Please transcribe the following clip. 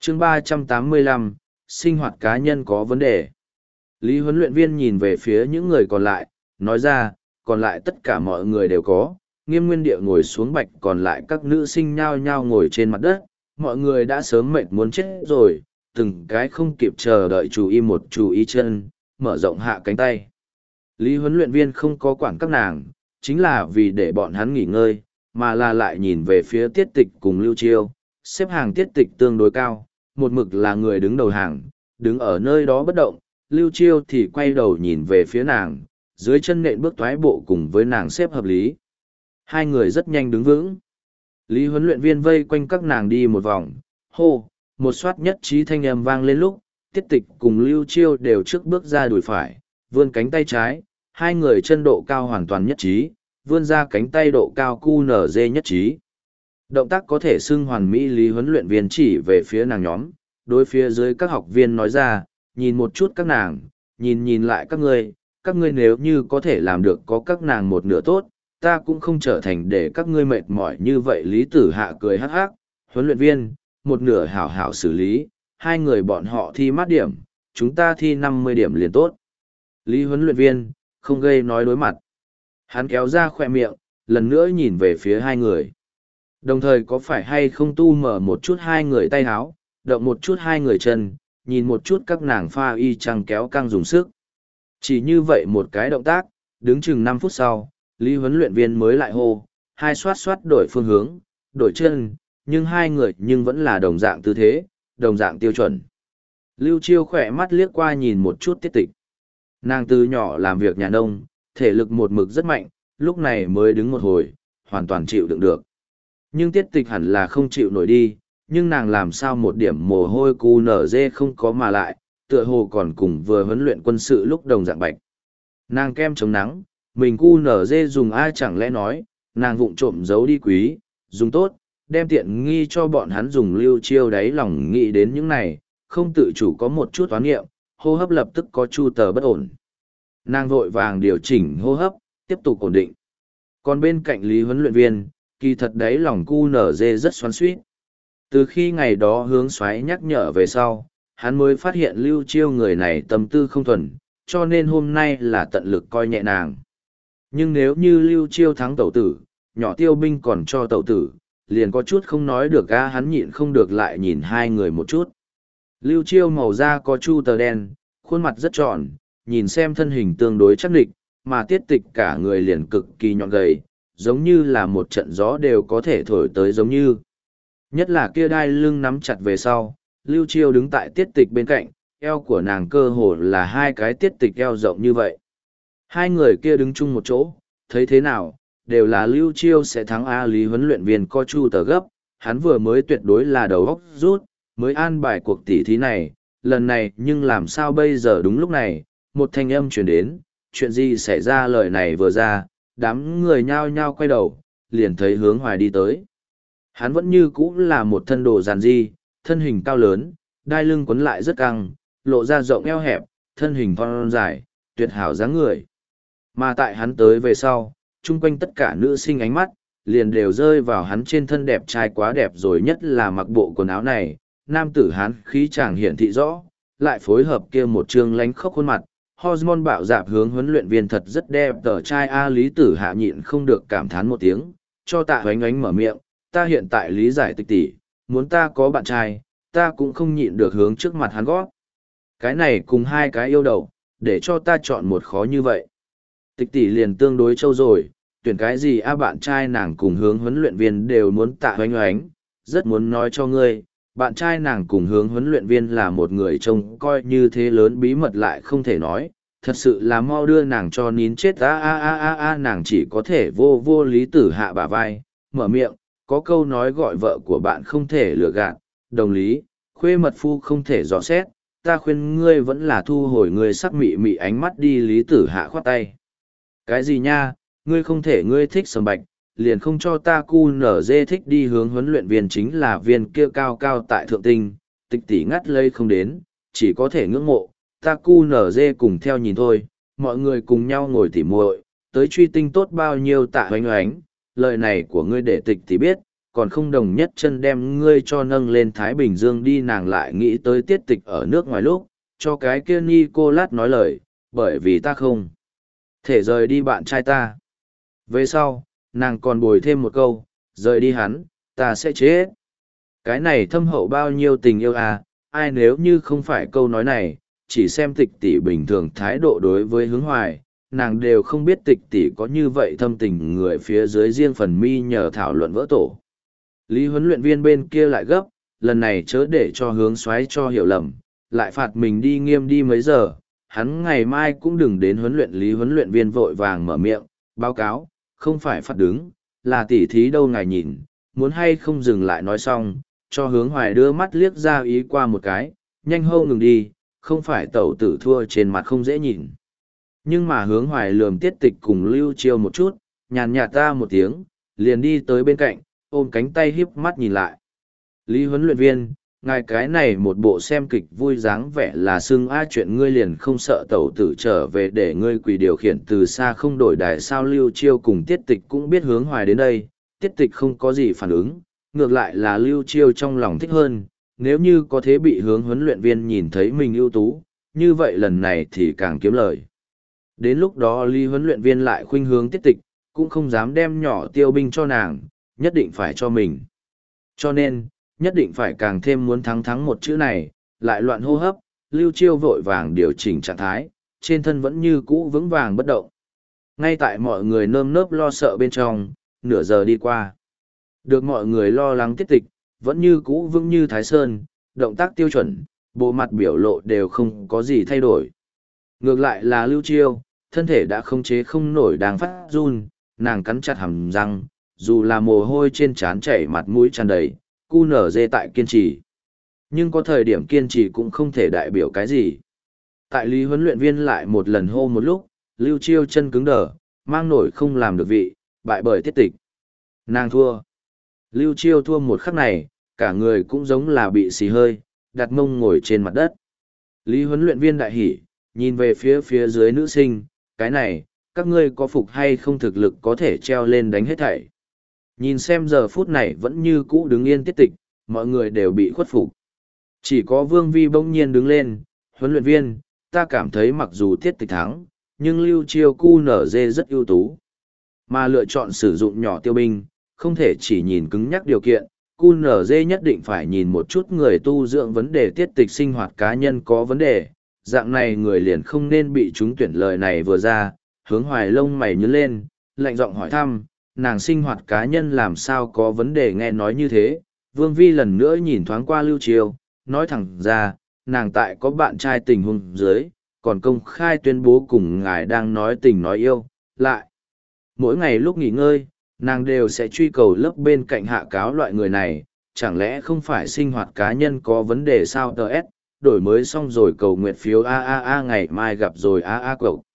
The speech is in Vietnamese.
chương 385, sinh hoạt cá nhân có vấn đề. Lý huấn luyện viên nhìn về phía những người còn lại, nói ra, còn lại tất cả mọi người đều có. Nghiêm Nguyên Địa ngồi xuống bạch, còn lại các nữ sinh nhao nhao ngồi trên mặt đất. Mọi người đã sớm mệt muốn chết rồi, từng cái không kịp chờ đợi chú ý một chú ý chân, mở rộng hạ cánh tay. Lý huấn luyện viên không có quản các nàng, chính là vì để bọn hắn nghỉ ngơi, mà là lại nhìn về phía Tiết Tịch cùng Lưu Chiêu. Xếp hàng Tiết Tịch tương đối cao, một mực là người đứng đầu hàng, đứng ở nơi đó bất động. Lưu Chiêu thì quay đầu nhìn về phía nàng, dưới chân nện bước thoái bộ cùng với nàng xếp hợp lý. Hai người rất nhanh đứng vững. Lý huấn luyện viên vây quanh các nàng đi một vòng, hô, một soát nhất trí thanh âm vang lên lúc, Tiết Tịch cùng Lưu Chiêu đều trước bước ra đùi phải, vươn cánh tay trái, hai người chân độ cao hoàn toàn nhất trí, vươn ra cánh tay độ cao QNZ nhất trí. Động tác có thể xưng hoàn mỹ. Lý huấn luyện viên chỉ về phía nàng nhóm, đối phía dưới các học viên nói ra, nhìn một chút các nàng, nhìn lại các ngươi nếu như có thể làm được có các nàng một nửa tốt, ta cũng không trở thành để các ngươi mệt mỏi như vậy. Lý Tử Hạ cười hắc hắc, huấn luyện viên, một nửa hảo hảo xử lý, hai người bọn họ thi mát điểm, chúng ta thi 50 điểm liền tốt. Lý huấn luyện viên, không gây nói đối mặt. Hắn kéo ra khỏe miệng, lần nữa nhìn về phía hai người. Đồng thời có phải hay không tu mở một chút hai người tay háo, động một chút hai người chân, nhìn một chút các nàng pha y chang kéo căng dùng sức. Chỉ như vậy một cái động tác, đứng chừng 5 phút sau, Lý huấn luyện viên mới lại hô, hai xoát đổi phương hướng, đổi chân, nhưng hai người nhưng vẫn là đồng dạng tư thế, đồng dạng tiêu chuẩn. Lưu Chiêu khỏe mắt liếc qua nhìn một chút Tiết Tịch. Nàng từ nhỏ làm việc nhà nông, thể lực một mực rất mạnh, lúc này mới đứng một hồi, hoàn toàn chịu đựng được. Nhưng Tiết Tịch hẳn là không chịu nổi đi, nhưng nàng làm sao một điểm mồ hôi cu nở dê không có mà lại, tựa hồ còn cùng vừa huấn luyện quân sự lúc đồng dạng bạch. Nàng kem chống nắng, mình cu nở dê dùng ai chẳng lẽ nói, nàng vụng trộm giấu đi quý, dùng tốt, đem tiện nghi cho bọn hắn dùng. Lưu Chiêu đáy lòng nghĩ đến những này, không tự chủ có một chút toán nghiệm, hô hấp lập tức có chu tờ bất ổn. Nàng vội vàng điều chỉnh hô hấp, tiếp tục ổn định. Còn bên cạnh Lý huấn luyện viên, kỳ thật đáy lòng cu nở dê rất xoắn xuýt. Từ khi ngày đó hướng xoáy nhắc nhở về sau, hắn mới phát hiện Lưu Chiêu người này tâm tư không thuần, cho nên hôm nay là tận lực coi nhẹ nàng. Nhưng nếu như Lưu Chiêu thắng tẩu tử, nhỏ tiêu binh còn cho tẩu tử, liền có chút không nói được ga. Hắn nhịn không được lại nhìn hai người một chút. Lưu Chiêu màu da có chu tờ đen, khuôn mặt rất tròn, nhìn xem thân hình tương đối chắc địch, mà Tiết Tịch cả người liền cực kỳ nhọn gầy, giống như là một trận gió đều có thể thổi tới giống như. Nhất là kia đai lưng nắm chặt về sau, Lưu Chiêu đứng tại Tiết Tịch bên cạnh, eo của nàng cơ hồ là hai cái Tiết Tịch eo rộng như vậy. Hai người kia đứng chung một chỗ, thấy thế nào, đều là Lưu Chiêu sẽ thắng A. Lý huấn luyện viên co chu tờ gấp, hắn vừa mới tuyệt đối là đầu óc rút, mới an bài cuộc tỉ thí này, lần này nhưng làm sao bây giờ. Đúng lúc này, một thanh âm truyền đến, chuyện gì xảy ra. Lời này vừa ra, đám người nhao nhao quay đầu, liền thấy Hướng Hoài đi tới. Hắn vẫn như cũ là một thân đồ giản dị, thân hình cao lớn, đai lưng quấn lại rất căng, lộ ra rộng eo hẹp, thân hình thon dài, tuyệt hảo dáng người. Mà tại hắn tới về sau, chung quanh tất cả nữ sinh ánh mắt, liền đều rơi vào hắn trên thân đẹp trai quá đẹp rồi, nhất là mặc bộ quần áo này, nam tử hắn khí chàng hiển thị rõ, lại phối hợp kia một trương lánh khóc khuôn mặt, hormone bạo dạp. Hướng huấn luyện viên thật rất đẹp tờ trai A. Lý Tử Hạ nhịn không được cảm thán một tiếng, cho Tạ Oánh Oánh mở miệng, ta hiện tại lý giải Tịch tỷ, muốn ta có bạn trai, ta cũng không nhịn được hướng trước mặt hắn gót. Cái này cùng hai cái yêu đầu, để cho ta chọn một khó như vậy. Tịch tỷ liền tương đối trâu rồi, tuyển cái gì a. Bạn trai nàng cùng Hướng huấn luyện viên đều muốn Tạ Oánh Oánh, rất muốn nói cho ngươi, bạn trai nàng cùng Hướng huấn luyện viên là một người trông coi như thế lớn bí mật lại không thể nói, thật sự là mau đưa nàng cho nín chết. Nàng chỉ có thể vô Lý Tử Hạ bả vai, mở miệng, có câu nói gọi vợ của bạn không thể lừa gạt, đồng lý, khuê mật phu không thể dò xét, ta khuyên ngươi vẫn là thu hồi ngươi sắc mị mị ánh mắt đi. Lý Tử Hạ khoát tay. Cái gì nha, ngươi không thể, ngươi thích sầm bạch, liền không cho ta cu nở dê thích đi. Hướng huấn luyện viên chính là viên kia cao cao tại thượng tinh, Tịch tỷ ngắt lây không đến, chỉ có thể ngưỡng mộ, ta cu nở dê cùng theo nhìn thôi, mọi người cùng nhau ngồi tỉ muội, tới truy tinh tốt bao nhiêu. Tạ Oánh Oánh, lời này của ngươi để Tịch tỷ biết, còn không đồng nhất chân đem ngươi cho nâng lên Thái Bình Dương đi. Nàng lại nghĩ tới tiết tịch ở nước ngoài lúc, cho cái kia Nicolas nói lời, bởi vì ta không thể rời đi bạn trai ta. Về sau, nàng còn bồi thêm một câu, rời đi hắn, ta sẽ chết. Cái này thâm hậu bao nhiêu tình yêu à, ai nếu như không phải câu nói này, chỉ xem tịch tỷ bình thường thái độ đối với Hướng Hoài, nàng đều không biết tịch tỷ có như vậy thâm tình người phía dưới riêng phần mi nhờ thảo luận vỡ tổ. Lý huấn luyện viên bên kia lại gấp, lần này chớ để cho Hướng Soái cho hiểu lầm, lại phạt mình đi nghiêm đi mấy giờ, hắn ngày mai cũng đừng đến huấn luyện. Lý huấn luyện viên vội vàng mở miệng, báo cáo, không phải phạt đứng, là tỉ thí đâu ngài nhìn, muốn hay không dừng lại nói xong, cho Hướng Hoài đưa mắt liếc ra ý qua một cái, nhanh hâu ngừng đi, không phải tẩu tử thua trên mặt không dễ nhìn. Nhưng mà Hướng Hoài lườm Tiết Tịch cùng Lưu Chiêu một chút, nhàn nhạt ta một tiếng, liền đi tới bên cạnh, ôm cánh tay hiếp mắt nhìn lại. Lý huấn luyện viên, ngài cái này một bộ xem kịch vui dáng vẻ là xưng a chuyện ngươi liền không sợ tẩu tử trở về để ngươi quỳ điều khiển từ xa không đổi đài sao. Lưu Chiêu cùng Tiết Tịch cũng biết Hướng Hoài đến đây, Tiết Tịch không có gì phản ứng, ngược lại là Lưu Chiêu trong lòng thích hơn, nếu như có thế bị Hướng huấn luyện viên nhìn thấy mình ưu tú, như vậy lần này thì càng kiếm lời. Đến lúc đó Lý huấn luyện viên lại khuynh hướng Tiết Tịch, cũng không dám đem nhỏ tiêu binh cho nàng, nhất định phải cho mình. Cho nên, nhất định phải càng thêm muốn thắng một chữ này, lại loạn hô hấp, Lưu Chiêu vội vàng điều chỉnh trạng thái, trên thân vẫn như cũ vững vàng bất động. Ngay tại mọi người nơm nớp lo sợ bên trong, nửa giờ đi qua. Được mọi người lo lắng Tiết Tịch, vẫn như cũ vững như Thái Sơn, động tác tiêu chuẩn, bộ mặt biểu lộ đều không có gì thay đổi. Ngược lại là Lưu Chiêu, thân thể đã không chế không nổi đang phát run, nàng cắn chặt hàm răng, dù là mồ hôi trên trán chảy mặt mũi tràn đầy, cu nở dê tại kiên trì. Nhưng có thời điểm kiên trì cũng không thể đại biểu cái gì. Tại Lý huấn luyện viên lại một lần hô một lúc, Lưu Chiêu chân cứng đờ, mang nổi không làm được vị, bại bởi Tiết Tịch. Nàng thua. Lưu Chiêu thua một khắc này, cả người cũng giống là bị xì hơi, đặt mông ngồi trên mặt đất. Lý huấn luyện viên đại hỉ, nhìn về phía dưới nữ sinh, cái này, các ngươi có phục hay không thực lực có thể treo lên đánh hết thảy. Nhìn xem giờ phút này vẫn như cũ đứng yên Tiết Tịch, mọi người đều bị khuất phục. Chỉ có Vương Vi bỗng nhiên đứng lên, huấn luyện viên, ta cảm thấy mặc dù Tiết Tịch thắng, nhưng Lưu Chiêu cu nở dê rất ưu tú. Mà lựa chọn sử dụng nhỏ tiêu binh, không thể chỉ nhìn cứng nhắc điều kiện, cu nở dê nhất định phải nhìn một chút người tu dưỡng vấn đề Tiết Tịch sinh hoạt cá nhân có vấn đề, dạng này người liền không nên bị trúng tuyển. Lời này vừa ra, Hướng Hoài lông mày nhướng lên, lạnh giọng hỏi thăm, nàng sinh hoạt cá nhân làm sao có vấn đề. Nghe nói như thế, Vương Vi lần nữa nhìn thoáng qua Lưu Chiêu, nói thẳng ra, nàng tại có bạn trai tình huống dưới, còn công khai tuyên bố cùng ngài đang nói tình nói yêu, lại. Mỗi ngày lúc nghỉ ngơi, nàng đều sẽ truy cầu lớp bên cạnh hạ cáo loại người này, chẳng lẽ không phải sinh hoạt cá nhân có vấn đề sao? TS, đổi mới xong rồi cầu nguyện phiếu a ngày mai gặp rồi a cậu.